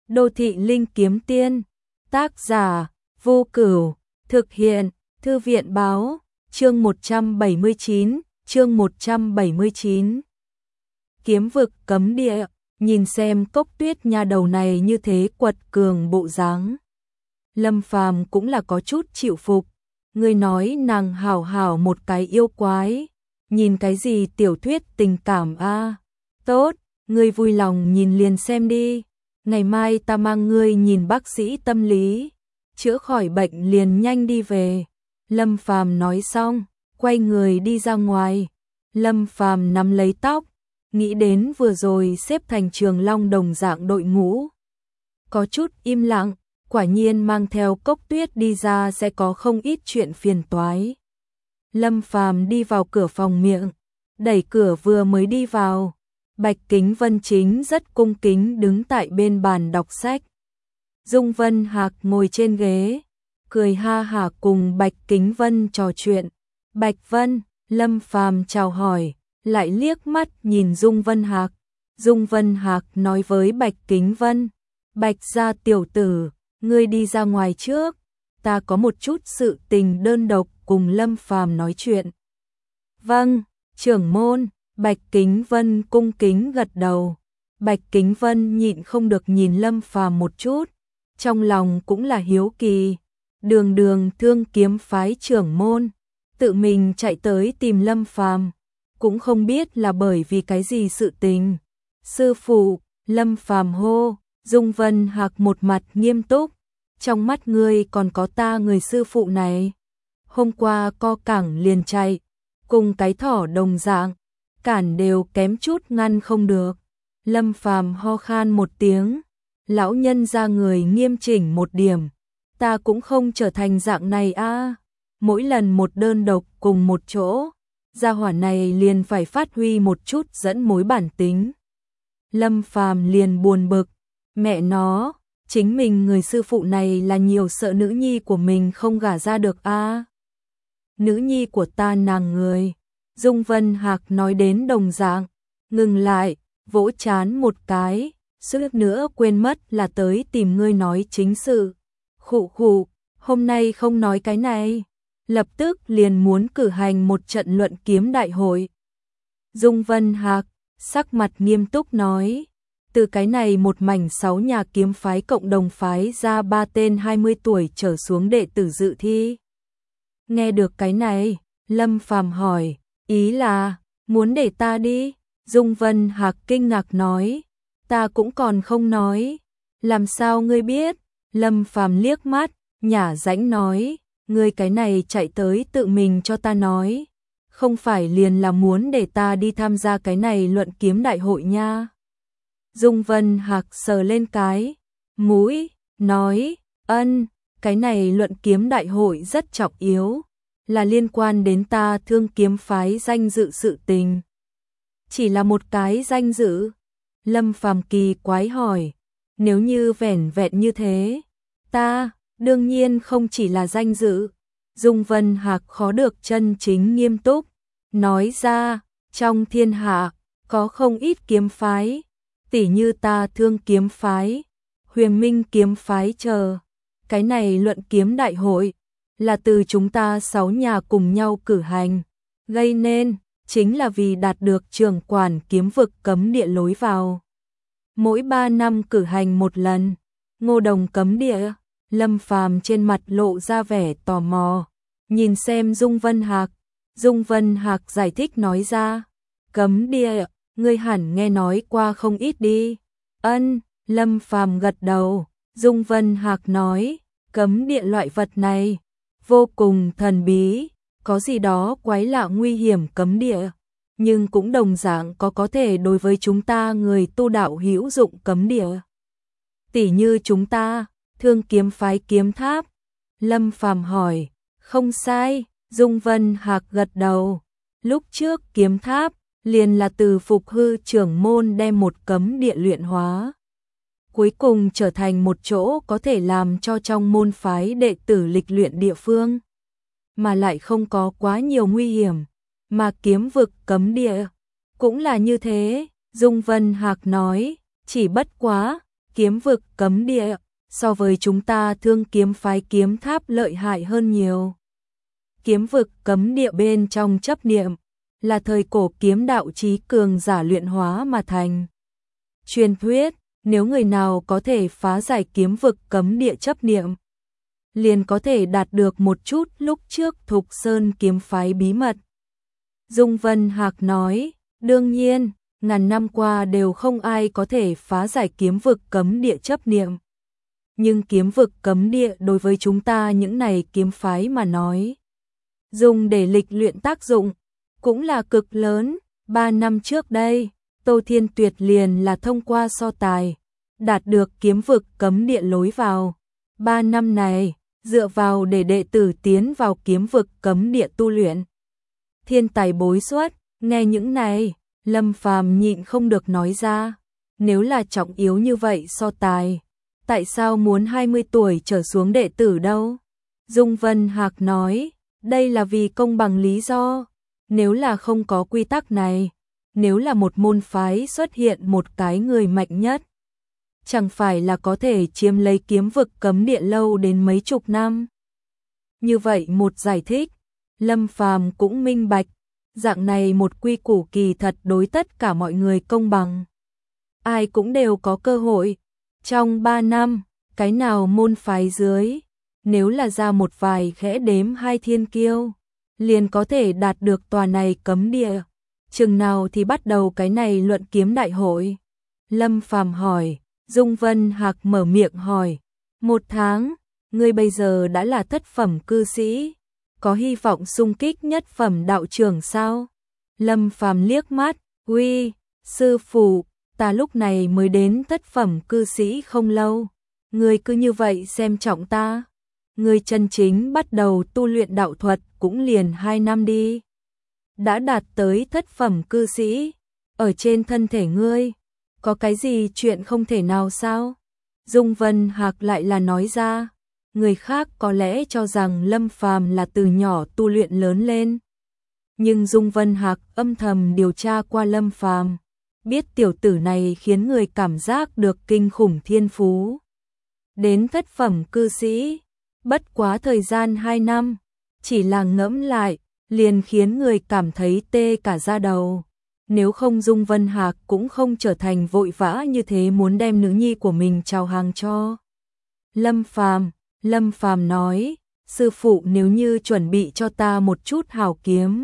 Đô thị linh kiếm tiên, tác giả, Vô Cửu, thực hiện, Thư viện báo, chương 179. Kiếm vực cấm địa, nhìn xem Cốc Tuyết nha đầu này như thế quật cường bộ dáng. Lâm Phàm cũng là có chút chịu phục, người nói nàng hảo hảo một cái yêu quái, nhìn cái gì tiểu thuyết tình cảm a? Tốt, ngươi vui lòng nhìn liền xem đi, ngày mai ta mang ngươi nhìn bác sĩ tâm lý, chữa khỏi bệnh liền nhanh đi về. Lâm Phàm nói xong, quay người đi ra ngoài. Lâm Phàm nắm lấy tóc, nghĩ đến vừa rồi xếp thành trường long đồng dạng đội ngũ. Có chút im lặng, quả nhiên mang theo Cốc Tuyết đi ra sẽ có không ít chuyện phiền toái. Lâm Phàm đi vào cửa phòng miệng, đẩy cửa vừa mới đi vào, Bạch Kính Vân chính rất cung kính đứng tại bên bàn đọc sách. Dung Vân Hạc ngồi trên ghế, cười ha hả cùng Bạch Kính Vân trò chuyện. Bạch Vân, Lâm Phàm chào hỏi, lại liếc mắt nhìn Dung Vân Hạc. Dung Vân Hạc nói với Bạch Kính Vân, Bạch gia tiểu tử, ngươi đi ra ngoài trước, ta có một chút sự tình đơn độc cùng Lâm Phàm nói chuyện. Vâng, trưởng môn. Bạch Kính Vân cung kính gật đầu. Bạch Kính Vân nhịn không được nhìn Lâm Phàm một chút, trong lòng cũng là hiếu kỳ. Đường Thương Kiếm phái trưởng môn tự mình chạy tới tìm Lâm Phàm, cũng không biết là bởi vì cái gì sự tình. Sư phụ, Lâm Phàm hô. Dung Vân Hạc một mặt nghiêm túc, trong mắt ngươi còn có ta người sư phụ này. Hôm qua co cẳng liền chạy, cùng cái thỏ đồng dạng, cản đều kém chút ngăn không được. Lâm Phàm ho khan một tiếng, lão nhân ra người nghiêm chỉnh một điểm, ta cũng không trở thành dạng này a. Mỗi lần một đơn độc cùng một chỗ, gia hỏa này liền phải phát huy một chút dẫn mối bản tính. Lâm Phàm liền buồn bực, mẹ nó, chính mình người sư phụ này là nhiều sợ nữ nhi của mình không gả ra được a. Nữ nhi của ta nàng người. Dung Vân Hạc nói đến đồng dạng, ngừng lại, vỗ chán một cái, suýt nữa quên mất là tới tìm ngươi nói chính sự. Khụ, hôm nay không nói cái này, lập tức liền muốn cử hành một trận luận kiếm đại hội. Dung Vân Hạc, sắc mặt nghiêm túc nói, từ cái này một mảnh 6 nhà kiếm phái cộng đồng phái ra 3 tên 20 tuổi trở xuống đệ tử dự thi. Nghe được cái này, Lâm Phàm hỏi, ý là, muốn để ta đi? Dung Vân Hạc kinh ngạc nói, ta cũng còn không nói. Làm sao ngươi biết? Lâm Phàm liếc mắt, nhả rãnh nói, ngươi cái này chạy tới tự mình cho ta nói, không phải liền là muốn để ta đi tham gia cái này luận kiếm đại hội nha. Dung Vân Hạc sờ lên cái mũi, nói, ân, cái này luận kiếm đại hội rất trọng yếu, là liên quan đến ta Thương Kiếm phái danh dự sự tình. Chỉ là một cái danh dự? Lâm Phàm kỳ quái hỏi, nếu như vẻn vẹn như thế, ta, đương nhiên không chỉ là danh dự. Dung Vân Hạc khó được chân chính nghiêm túc, nói ra, trong thiên hạ, có không ít kiếm phái, tỉ như ta Thương Kiếm phái, Huyền Minh kiếm phái chờ. Cái này luận kiếm đại hội, là từ chúng ta 6 nhà cùng nhau cử hành, gây nên, chính là vì đạt được trưởng quản kiếm vực cấm địa lối vào. Mỗi 3 năm cử hành một lần, Ngô Đồng cấm địa. Lâm Phàm trên mặt lộ ra vẻ tò mò, nhìn xem Dung Vân Hạc. Dung Vân Hạc giải thích nói ra, cấm địa, ngươi hẳn nghe nói qua không ít đi. Ân, Lâm Phàm gật đầu. Dung Vân Hạc nói, cấm địa loại vật này vô cùng thần bí, có gì đó quái lạ nguy hiểm cấm địa, nhưng cũng đồng dạng có thể đối với chúng ta người tu đạo hữu dụng cấm địa. Tỉ như chúng ta, Thương Kiếm phái kiếm tháp. Lâm Phàm hỏi, không sai. Dung Vân Hạc gật đầu. Lúc trước kiếm tháp, liền là từ Phục Hư trưởng môn đem một cấm địa luyện hóa, cuối cùng trở thành một chỗ có thể làm cho trong môn phái đệ tử lịch luyện địa phương, mà lại không có quá nhiều nguy hiểm, mà kiếm vực cấm địa cũng là như thế. Dung Vân Hạc nói, chỉ bất quá, kiếm vực cấm địa, so với chúng ta Thương kiếm phái kiếm tháp lợi hại hơn nhiều. Kiếm vực cấm địa bên trong chấp niệm, là thời cổ kiếm đạo trí cường giả luyện hóa mà thành. Truyền thuyết, nếu người nào có thể phá giải kiếm vực cấm địa chấp niệm, liền có thể đạt được một chút lúc trước Thục Sơn kiếm phái bí mật. Dung Vân Hạc nói, đương nhiên, ngàn năm qua đều không ai có thể phá giải kiếm vực cấm địa chấp niệm. Nhưng kiếm vực cấm địa đối với chúng ta những này kiếm phái mà nói, dùng để lịch luyện tác dụng, cũng là cực lớn. 3 năm trước đây, Tô Thiên Tuyệt liền là thông qua so tài, đạt được kiếm vực cấm địa lối vào. 3 năm này, dựa vào để đệ tử tiến vào kiếm vực cấm địa tu luyện. Thiên tài bối xuất, nghe những này, Lâm Phàm nhịn không được nói ra, nếu là trọng yếu như vậy so tài, tại sao muốn 20 tuổi trở xuống đệ tử đâu? Dung Vân Hạc nói, đây là vì công bằng lý do, nếu là không có quy tắc này, nếu là một môn phái xuất hiện một cái người mạnh nhất, chẳng phải là có thể chiếm lấy kiếm vực cấm địa lâu đến mấy chục năm. Như vậy một giải thích, Lâm Phàm cũng minh bạch, dạng này một quy củ kỳ thật đối tất cả mọi người công bằng. Ai cũng đều có cơ hội. Trong 3 năm, cái nào môn phái dưới, nếu là ra một vài khẽ đếm hai thiên kiêu, liền có thể đạt được tòa này cấm địa. Chừng nào thì bắt đầu cái này luận kiếm đại hội? Lâm Phàm hỏi. Dung Vân Hạc mở miệng hỏi, 1 tháng, ngươi bây giờ đã là thất phẩm cư sĩ, có hy vọng xung kích nhất phẩm đạo trưởng sao? Lâm Phàm liếc mắt, uy, sư phụ, ta lúc này mới đến thất phẩm cư sĩ không lâu, ngươi cứ như vậy xem trọng ta. Ngươi chân chính bắt đầu tu luyện đạo thuật cũng liền 2 năm đi. Đã đạt tới thất phẩm cư sĩ, ở trên thân thể ngươi, có cái gì chuyện không thể nào sao? Dung Vân Hạc lại là nói ra, người khác có lẽ cho rằng Lâm Phàm là từ nhỏ tu luyện lớn lên. Nhưng Dung Vân Hạc âm thầm điều tra qua Lâm Phàm, biết tiểu tử này khiến người cảm giác được kinh khủng thiên phú. Đến thất phẩm cư sĩ, bất quá thời gian 2 năm, chỉ là ngẫm lại, liền khiến người cảm thấy tê cả da đầu. Nếu không Dung Vân Hạc cũng không trở thành vội vã như thế muốn đem nữ nhi của mình chào hàng cho Lâm Phàm. Lâm Phàm nói, sư phụ nếu như chuẩn bị cho ta một chút hảo kiếm,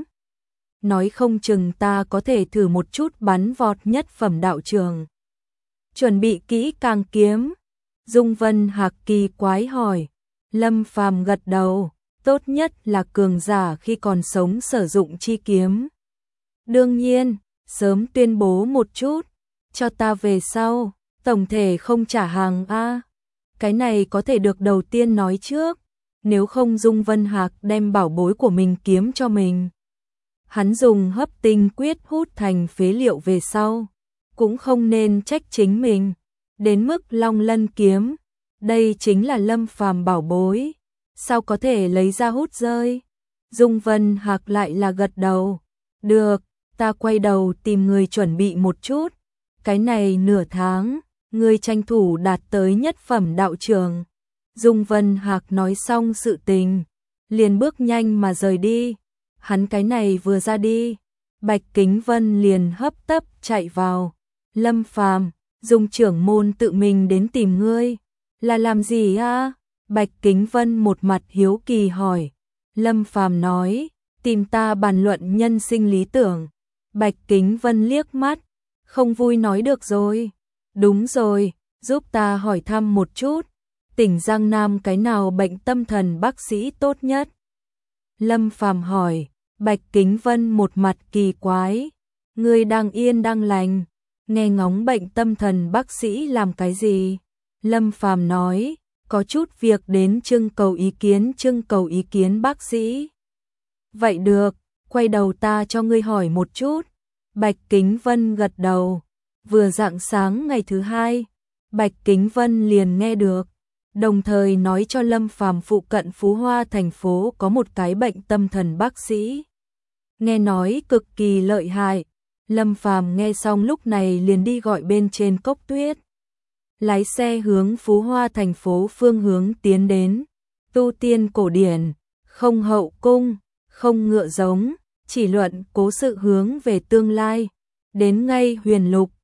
nói không chừng ta có thể thử một chút bắn vọt nhất phẩm đạo trường. Chuẩn bị kỹ càng kiếm? Dung Vân Hạc kỳ quái hỏi. Lâm Phàm gật đầu, tốt nhất là cường giả khi còn sống sử dụng chi kiếm. Đương nhiên, sớm tuyên bố một chút, cho ta về sau, tổng thể không trả hàng a. Cái này có thể được đầu tiên nói trước, nếu không Dung Vân Hạc đem bảo bối của mình kiếm cho mình. Hắn dùng hấp tinh quyết hút thành phế liệu về sau, cũng không nên trách chính mình. Đến mức Long Lân kiếm, đây chính là Lâm Phàm bảo bối, sao có thể lấy ra hút rơi? Dung Vân Hạc lại là gật đầu, được, ta quay đầu tìm người chuẩn bị một chút, cái này nửa tháng, người tranh thủ đạt tới nhất phẩm đạo trường. Dung Vân Hạc nói xong sự tình, liền bước nhanh mà rời đi. Hắn cái này vừa ra đi, Bạch Kính Vân liền hấp tấp chạy vào. Lâm Phàm, Dung trưởng môn tự mình đến tìm ngươi, là làm gì a? Bạch Kính Vân một mặt hiếu kỳ hỏi. Lâm Phàm nói, tìm ta bàn luận nhân sinh lý tưởng. Bạch Kính Vân liếc mắt, không vui nói được rồi. Đúng rồi, giúp ta hỏi thăm một chút, tỉnh Giang Nam cái nào bệnh tâm thần bác sĩ tốt nhất? Lâm Phàm hỏi. Bạch Kính Vân một mặt kỳ quái, ngươi đang yên đang lành, nghe ngóng bệnh tâm thần bác sĩ làm cái gì? Lâm Phàm nói, có chút việc đến trưng cầu ý kiến bác sĩ. Vậy được, quay đầu ta cho ngươi hỏi một chút. Bạch Kính Vân gật đầu. Vừa rạng sáng ngày thứ hai, Bạch Kính Vân liền nghe được, đồng thời nói cho Lâm Phàm phụ cận Phú Hoa thành phố có một cái bệnh tâm thần bác sĩ. Nghe nói cực kỳ lợi hại. Lâm Phàm nghe xong lúc này liền đi gọi bên trên Cốc Tuyết. lái xe hướng Phú Hoa thành phố phương hướng tiến đến. Tu tiên cổ điển, không hậu cung, không ngựa giống, chỉ luận cố sự hướng về tương lai. Đến ngay Huyền Lục,